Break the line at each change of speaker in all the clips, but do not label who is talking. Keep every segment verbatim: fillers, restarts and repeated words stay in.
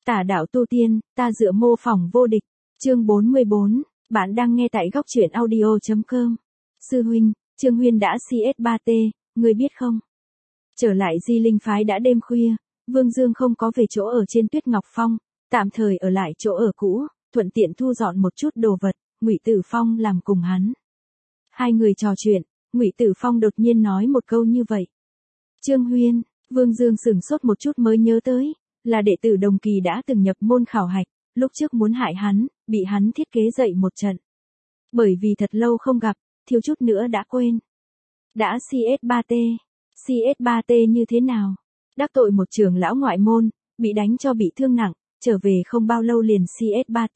Tả đạo tu tiên, ta dựa mô phỏng vô địch. Chương bốn mươi bốn, bạn đang nghe tại góc truyện audio chấm com. Sư huynh, Trương Huyên đã xê ét ba T, ngươi biết không? Trở lại Di Linh phái đã đêm khuya, Vương Dương không có về chỗ ở trên Tuyết Ngọc Phong, tạm thời ở lại chỗ ở cũ, thuận tiện thu dọn một chút đồ vật, Ngụy Tử Phong làm cùng hắn. Hai người trò chuyện, Ngụy Tử Phong đột nhiên nói một câu như vậy. Trương Huyên, Vương Dương sửng sốt một chút mới nhớ tới, là đệ tử đồng kỳ đã từng nhập môn khảo hạch, lúc trước muốn hại hắn, bị hắn thiết kế dậy một trận. Bởi vì thật lâu không gặp, thiếu chút nữa đã quên. Đã xê ét ba T, xê ét ba T như thế nào? Đắc tội một trưởng lão ngoại môn, bị đánh cho bị thương nặng, trở về không bao lâu liền xê ét ba T.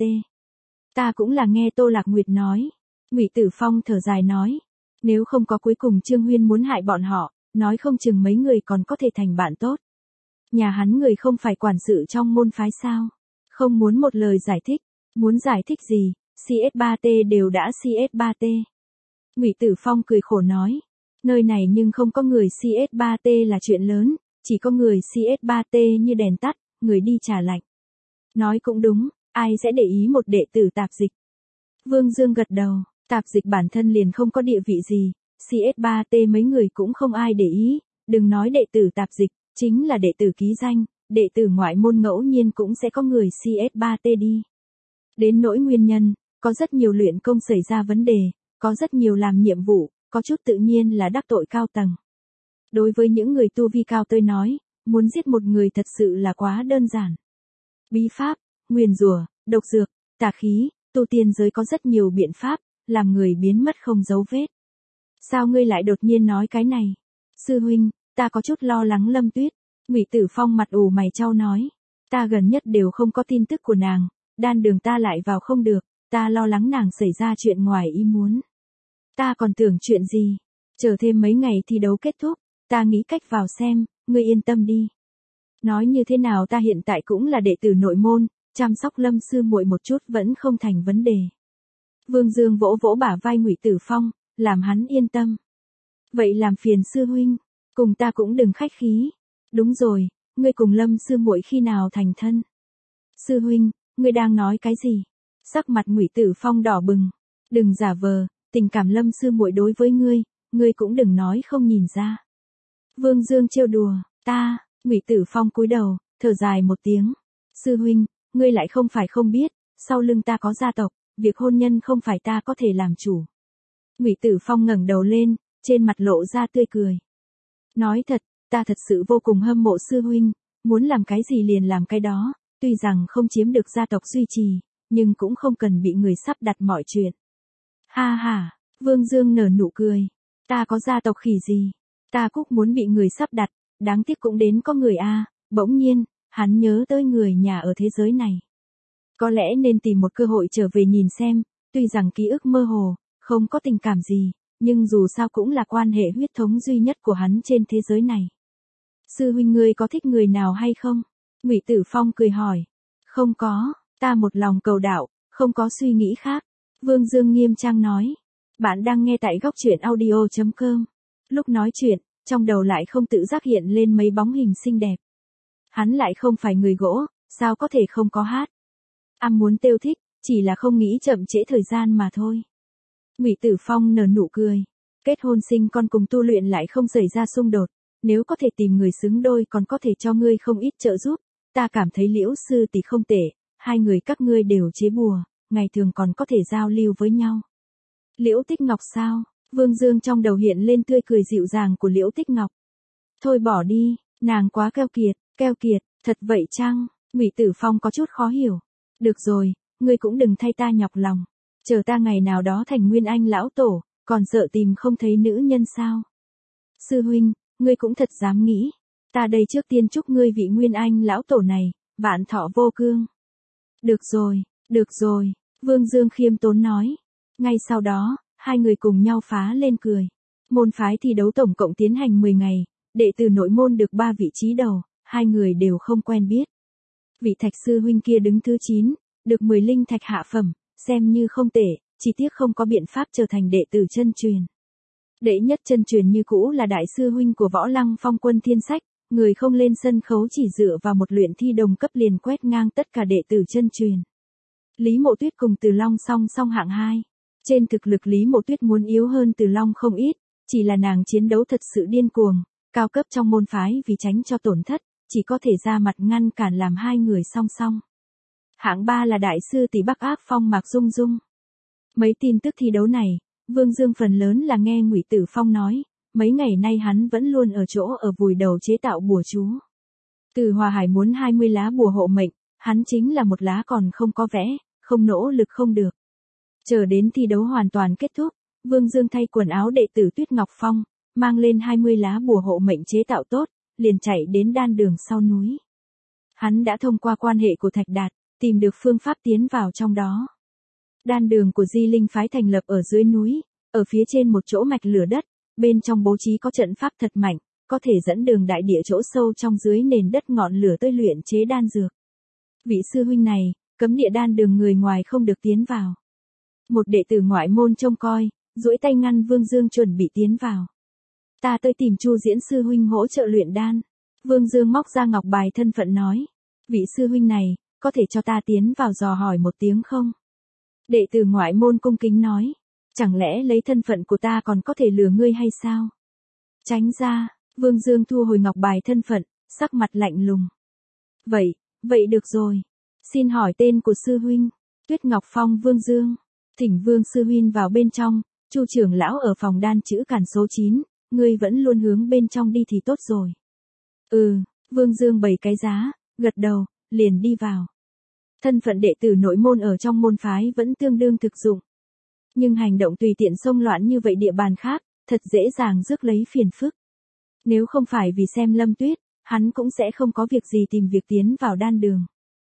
Ta cũng là nghe Tô Lạc Nguyệt nói. Ngụy Tử Phong thở dài nói, nếu không có cuối cùng Trương Huyên muốn hại bọn họ, nói không chừng mấy người còn có thể thành bạn tốt. Nhà hắn người không phải quản sự trong môn phái sao? Không muốn một lời giải thích, muốn giải thích gì, xê ét ba T đều đã xê ét ba T. Ngụy Tử Phong cười khổ nói, nơi này nhưng không có người xê ét ba T là chuyện lớn, chỉ có người xê ét ba T như đèn tắt, người đi trả lạnh. Nói cũng đúng, ai sẽ để ý một đệ tử tạp dịch? Vương Dương gật đầu, tạp dịch bản thân liền không có địa vị gì, xê ét ba T mấy người cũng không ai để ý, đừng nói đệ tử tạp dịch, chính là đệ tử ký danh, đệ tử ngoại môn ngẫu nhiên cũng sẽ có người xê ét ba T đi. Đến nỗi nguyên nhân, có rất nhiều luyện công xảy ra vấn đề, có rất nhiều làm nhiệm vụ, có chút tự nhiên là đắc tội cao tầng. Đối với những người tu vi cao tôi nói, muốn giết một người thật sự là quá đơn giản. Bí pháp, nguyền rủa, độc dược, tà khí, tu tiên giới có rất nhiều biện pháp, làm người biến mất không dấu vết. Sao ngươi lại đột nhiên nói cái này? Sư huynh, ta có chút lo lắng Lâm Tuyết. Ngụy Tử Phong mặt ủ mày chau nói, ta gần nhất đều không có tin tức của nàng, đan đường ta lại vào không được, ta lo lắng nàng xảy ra chuyện ngoài ý muốn. Ta còn tưởng chuyện gì, chờ thêm mấy ngày thi đấu kết thúc, ta nghĩ cách vào xem, ngươi yên tâm đi. Nói như thế nào ta hiện tại cũng là đệ tử nội môn, chăm sóc Lâm sư muội một chút vẫn không thành vấn đề. Vương Dương vỗ vỗ bả vai Ngụy Tử Phong, làm hắn yên tâm. Vậy làm phiền sư huynh, cùng ta cũng đừng khách khí. Đúng rồi, ngươi cùng Lâm sư muội khi nào thành thân? Sư huynh, ngươi đang nói cái gì? Sắc mặt Ngụy Tử Phong đỏ bừng, đừng giả vờ, tình cảm Lâm sư muội đối với ngươi, ngươi cũng đừng nói không nhìn ra. Vương Dương trêu đùa, ta, Ngụy Tử Phong cúi đầu, thở dài một tiếng. Sư huynh, ngươi lại không phải không biết, sau lưng ta có gia tộc, việc hôn nhân không phải ta có thể làm chủ. Ngụy Tử Phong ngẩng đầu lên, trên mặt lộ ra tươi cười. Nói thật, ta thật sự vô cùng hâm mộ sư huynh, muốn làm cái gì liền làm cái đó, tuy rằng không chiếm được gia tộc duy trì, nhưng cũng không cần bị người sắp đặt mọi chuyện. Ha ha, Vương Dương nở nụ cười, ta có gia tộc khỉ gì, ta cũng muốn bị người sắp đặt, đáng tiếc cũng đến có người a. Bỗng nhiên, hắn nhớ tới người nhà ở thế giới này. Có lẽ nên tìm một cơ hội trở về nhìn xem, tuy rằng ký ức mơ hồ, không có tình cảm gì, nhưng dù sao cũng là quan hệ huyết thống duy nhất của hắn trên thế giới này. Sư huynh ngươi có thích người nào hay không? Ngụy Tử Phong cười hỏi. Không có, ta một lòng cầu đạo, không có suy nghĩ khác. Vương Dương nghiêm trang nói. Bạn đang nghe tại góc truyện audio chấm com. Lúc nói chuyện, trong đầu lại không tự giác hiện lên mấy bóng hình xinh đẹp. Hắn lại không phải người gỗ, sao có thể không có hát. Am muốn tiêu thích, chỉ là không nghĩ chậm trễ thời gian mà thôi. Ngụy Tử Phong nở nụ cười. Kết hôn sinh con cùng tu luyện lại không xảy ra xung đột. Nếu có thể tìm người xứng đôi còn có thể cho ngươi không ít trợ giúp. Ta cảm thấy Liễu sư tỷ không tệ, hai người các ngươi đều chế bùa, ngày thường còn có thể giao lưu với nhau. Liễu Tích Ngọc sao? Vương Dương trong đầu hiện lên tươi cười dịu dàng của Liễu Tích Ngọc. Thôi bỏ đi, nàng quá keo kiệt, keo kiệt, thật vậy chăng? Ngụy Tử Phong có chút khó hiểu. Được rồi, ngươi cũng đừng thay ta nhọc lòng. Chờ ta ngày nào đó thành Nguyên Anh lão tổ, còn sợ tìm không thấy nữ nhân sao? Sư huynh, ngươi cũng thật dám nghĩ. Ta đây trước tiên chúc ngươi vị Nguyên Anh lão tổ này, vạn thọ vô cương. Được rồi, được rồi, Vương Dương khiêm tốn nói. Ngay sau đó, hai người cùng nhau phá lên cười. Môn phái thi đấu tổng cộng tiến hành mười ngày, đệ tử nội môn được ba vị trí đầu, hai người đều không quen biết. Vị Thạch sư huynh kia đứng thứ chín, được mười linh thạch hạ phẩm, xem như không tệ, chỉ tiếc không có biện pháp trở thành đệ tử chân truyền. Đệ nhất chân truyền như cũ là đại sư huynh của Võ Lăng Phong Quân Thiên Sách, Người không lên sân khấu chỉ dựa vào một luyện thi đồng cấp liền quét ngang tất cả đệ tử chân truyền. Lý Mộ Tuyết cùng Từ Long song song hạng hai. Trên thực lực Lý Mộ Tuyết muốn yếu hơn Từ Long không ít, chỉ là nàng chiến đấu thật sự điên cuồng, cao cấp trong môn phái vì tránh cho tổn thất, chỉ có thể ra mặt ngăn cản làm hai người song song. Hạng ba là đại sư tỷ Bắc Ác Phong Mạc Dung Dung. Mấy tin tức thi đấu này, Vương Dương phần lớn là nghe Ngụy Tử Phong nói, mấy ngày nay hắn vẫn luôn ở chỗ ở vùi đầu chế tạo bùa chú. Từ Hòa Hải muốn hai mươi lá bùa hộ mệnh, hắn chính là một lá còn không có vẽ, không nỗ lực không được. Chờ đến thi đấu hoàn toàn kết thúc, Vương Dương thay quần áo đệ tử Tuyết Ngọc Phong, mang lên hai mươi lá bùa hộ mệnh chế tạo tốt, liền chạy đến đan đường sau núi. Hắn đã thông qua quan hệ của Thạch Đạt, tìm được phương pháp tiến vào trong đó. Đan đường của Di Linh phái thành lập ở dưới núi, ở phía trên một chỗ mạch lửa đất, bên trong bố trí có trận pháp thật mạnh, có thể dẫn đường đại địa chỗ sâu trong dưới nền đất ngọn lửa tới luyện chế đan dược. Vị sư huynh này, cấm địa đan đường người ngoài không được tiến vào. Một đệ tử ngoại môn trông coi, duỗi tay ngăn Vương Dương chuẩn bị tiến vào. Ta tới tìm Chu Diễn sư huynh hỗ trợ luyện đan. Vương Dương móc ra ngọc bài thân phận nói. Vị sư huynh này, có thể cho ta tiến vào dò hỏi một tiếng không? Đệ tử ngoại môn cung kính nói. Chẳng lẽ lấy thân phận của ta còn có thể lừa ngươi hay sao? Tránh ra, Vương Dương thu hồi ngọc bài thân phận, sắc mặt lạnh lùng. Vậy, vậy được rồi. Xin hỏi tên của sư huynh. Tuyết Ngọc Phong Vương Dương. Thỉnh Vương sư huynh vào bên trong, Chu trưởng lão ở phòng đan chữ cản số chín, ngươi vẫn luôn hướng bên trong đi thì tốt rồi. Ừ, Vương Dương bày cái giá, gật đầu, liền đi vào. Thân phận đệ tử nội môn ở trong môn phái vẫn tương đương thực dụng. Nhưng hành động tùy tiện xông loạn như vậy địa bàn khác, thật dễ dàng rước lấy phiền phức. Nếu không phải vì xem Lâm Tuyết, hắn cũng sẽ không có việc gì tìm việc tiến vào đan đường.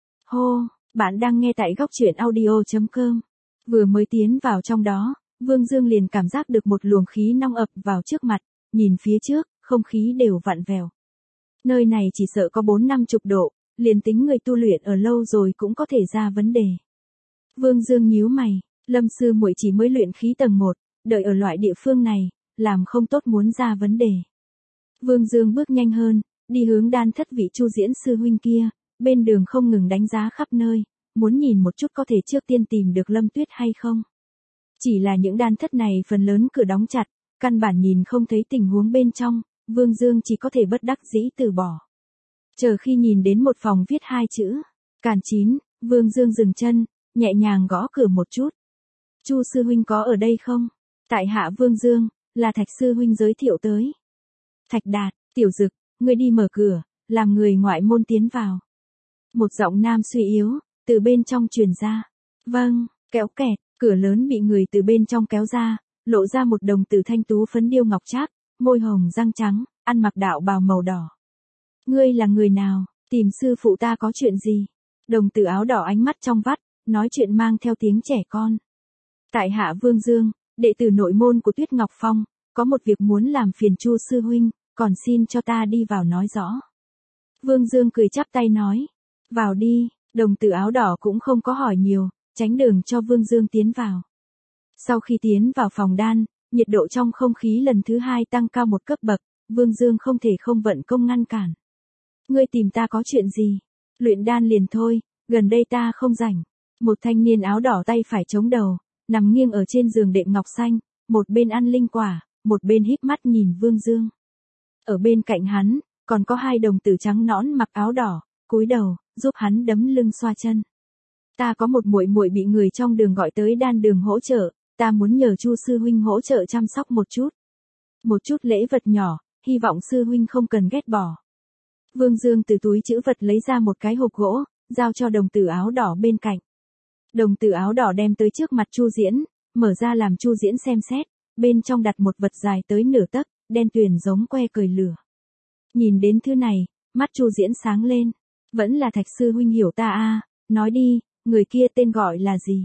Hô, bạn đang nghe tại góc truyện audio chấm com. Vừa mới tiến vào trong đó, Vương Dương liền cảm giác được một luồng khí nóng ập vào trước mặt, nhìn phía trước, không khí đều vặn vẹo. Nơi này chỉ sợ có bốn năm chục độ, liền tính người tu luyện ở lâu rồi cũng có thể ra vấn đề. Vương Dương nhíu mày, Lâm sư muội chỉ mới luyện khí tầng một, đợi ở loại địa phương này, làm không tốt muốn ra vấn đề. Vương Dương bước nhanh hơn, đi hướng đan thất vị Chu Diễn sư huynh kia, bên đường không ngừng đánh giá khắp nơi, muốn nhìn một chút có thể trước tiên tìm được Lâm Tuyết hay không. Chỉ là những đan thất này phần lớn cửa đóng chặt, căn bản nhìn không thấy tình huống bên trong, Vương Dương chỉ có thể bất đắc dĩ từ bỏ. Chờ khi nhìn đến một phòng viết hai chữ, Càn Chín, Vương Dương dừng chân, nhẹ nhàng gõ cửa một chút. Chu sư huynh có ở đây không? Tại hạ Vương Dương, là Thạch sư huynh giới thiệu tới. Thạch Đạt, Tiểu Dực, ngươi đi mở cửa, làm người ngoại môn tiến vào. Một giọng nam suy yếu, từ bên trong truyền ra. Vâng, kéo kẹt, cửa lớn bị người từ bên trong kéo ra, lộ ra một đồng tử thanh tú phấn điêu ngọc trác, môi hồng răng trắng, ăn mặc đạo bào màu đỏ. Ngươi là người nào, tìm sư phụ ta có chuyện gì? Đồng tử áo đỏ ánh mắt trong vắt, nói chuyện mang theo tiếng trẻ con. Tại hạ Vương Dương, đệ tử nội môn của Tuyết Ngọc Phong, có một việc muốn làm phiền Chu sư huynh, còn xin cho ta đi vào nói rõ. Vương Dương cười chắp tay nói, vào đi, đồng tử áo đỏ cũng không có hỏi nhiều, tránh đường cho Vương Dương tiến vào. Sau khi tiến vào phòng đan, nhiệt độ trong không khí lần thứ hai tăng cao một cấp bậc, Vương Dương không thể không vận công ngăn cản. Ngươi tìm ta có chuyện gì? Luyện đan liền thôi, gần đây ta không rảnh. Một thanh niên áo đỏ tay phải chống đầu, nằm nghiêng ở trên giường đệm ngọc xanh, một bên ăn linh quả, một bên híp mắt nhìn Vương Dương. Ở bên cạnh hắn, còn có hai đồng tử trắng nõn mặc áo đỏ, cúi đầu, giúp hắn đấm lưng xoa chân. Ta có một muội muội bị người trong đường gọi tới đan đường hỗ trợ, ta muốn nhờ Chu sư huynh hỗ trợ chăm sóc một chút. Một chút lễ vật nhỏ, hy vọng sư huynh không cần ghét bỏ. Vương Dương từ túi trữ vật lấy ra một cái hộp gỗ, giao cho đồng tử áo đỏ bên cạnh. Đồng tử áo đỏ đem tới trước mặt Chu Diễn, mở ra làm Chu Diễn xem xét, bên trong đặt một vật dài tới nửa tấc, đen tuyền giống que cười lửa. Nhìn đến thứ này, mắt Chu Diễn sáng lên, vẫn là Thạch sư huynh hiểu ta a, nói đi, người kia tên gọi là gì?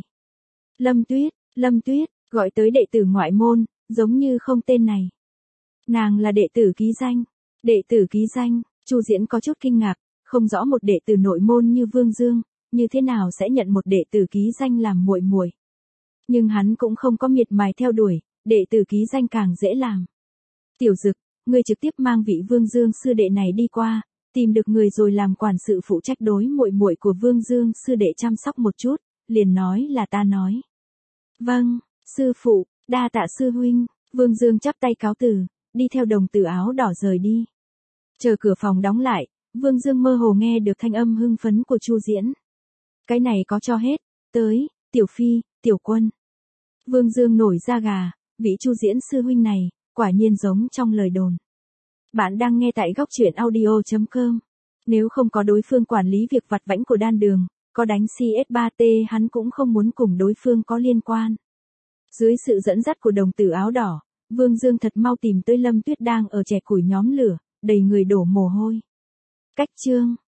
Lâm Tuyết, Lâm Tuyết, gọi tới đệ tử ngoại môn, giống như không tên này. Nàng là đệ tử ký danh. Đệ tử ký danh, Chu Diễn có chút kinh ngạc, không rõ một đệ tử nội môn như Vương Dương, như thế nào sẽ nhận một đệ tử ký danh làm muội muội. Nhưng hắn cũng không có miệt mài theo đuổi, đệ tử ký danh càng dễ làm. Tiểu Dực, ngươi trực tiếp mang vị Vương Dương sư đệ này đi qua, tìm được người rồi làm quản sự phụ trách đối muội muội của Vương Dương sư đệ chăm sóc một chút, liền nói là ta nói. Vâng, sư phụ, đa tạ sư huynh. Vương Dương chắp tay cáo từ, đi theo đồng tử áo đỏ rời đi. Chờ cửa phòng đóng lại, Vương Dương mơ hồ nghe được thanh âm hưng phấn của Chu Diễn. Cái này có cho hết, tới, Tiểu Phi, Tiểu Quân. Vương Dương nổi da gà, vị Chu Diễn sư huynh này, quả nhiên giống trong lời đồn. Bạn đang nghe tại góc truyện audio chấm com. Nếu không có đối phương quản lý việc vặt vãnh của đan đường, có đánh xê ét ba tê hắn cũng không muốn cùng đối phương có liên quan. Dưới sự dẫn dắt của đồng tử áo đỏ, Vương Dương thật mau tìm tới Lâm Tuyết đang ở chè củi nhóm lửa, đầy người đổ mồ hôi. Cách chương